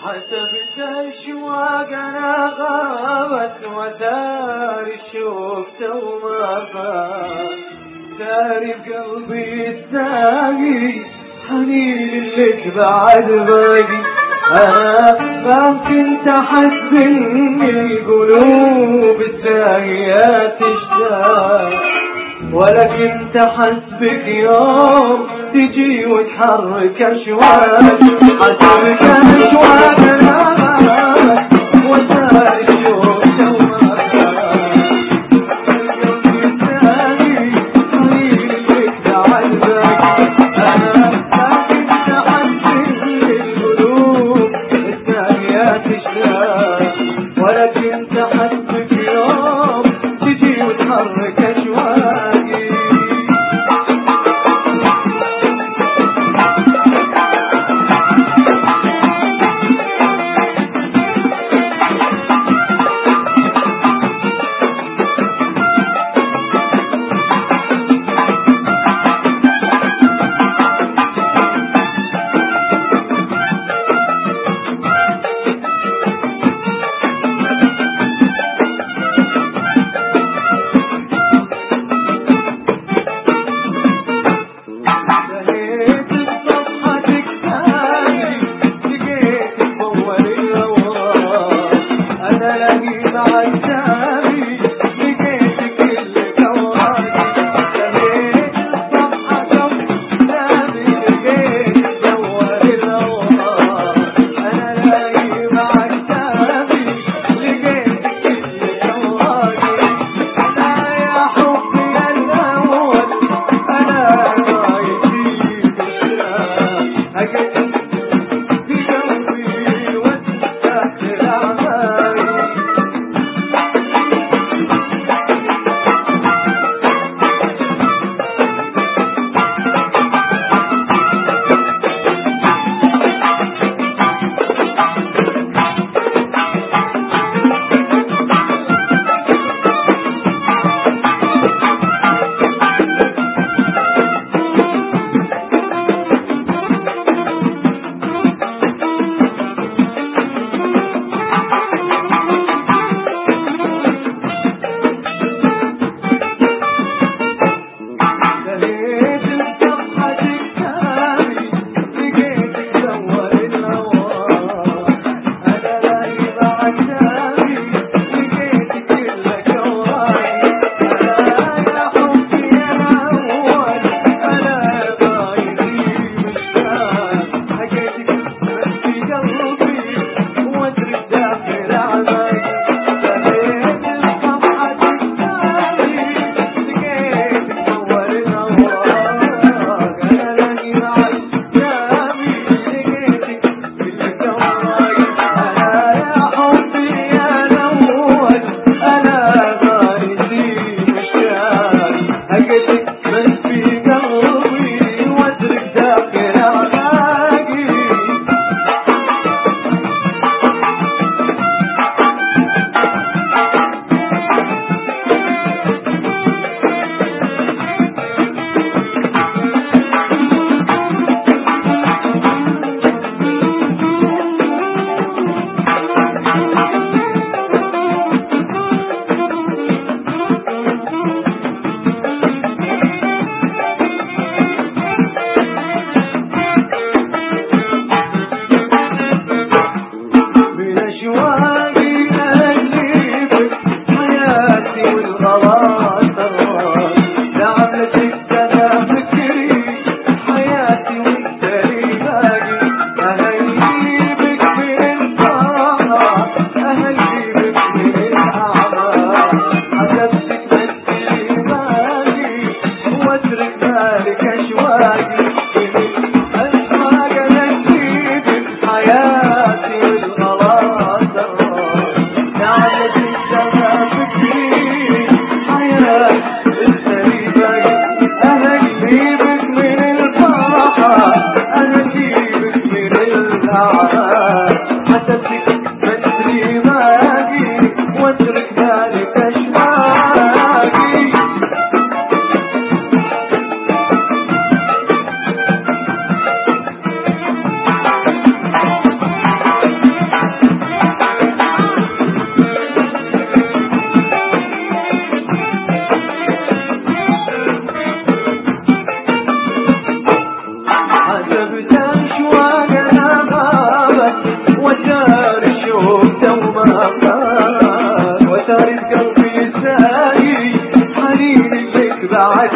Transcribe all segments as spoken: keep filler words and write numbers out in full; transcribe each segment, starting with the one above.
حسبت أشواق أنا غابت ودار الشوق وما فات داري بقلبي الساقي حنين لك بعد باقي. أنا ما كنت أحس إن القلوب الساقية تشتاق ولا كنت أحس بك يوم تجي وتحرك أشواق. حسبت أشواق أنا ودار الشوق وما فات قلبي الساقي حنين لك بعد باقي. أنا ما كنت أحس إن القلوب الساقية تشتاق ولا كنت أحس بك يوم تجي وتحرك أشواقي.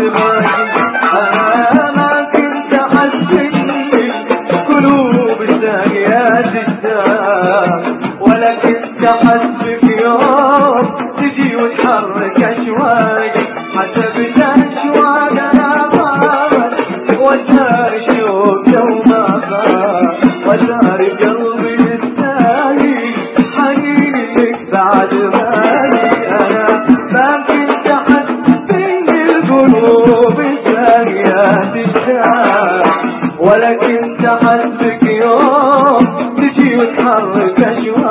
باقي. أنا ما كنت أحس قلوب الساقيات تشتاق، ولا كنت أحس في يوم تجي وتحرك أشواقي. حسبت أشواق أنا غابت وسهر الشوق دوما غاب، وسهر قلبي الساقي حنيني لك بعد بالي. أنا ما كنت أحس القلوب الساقيات تشتاق، ولا كنت أحسك يوم تجي وتحرك أشواق.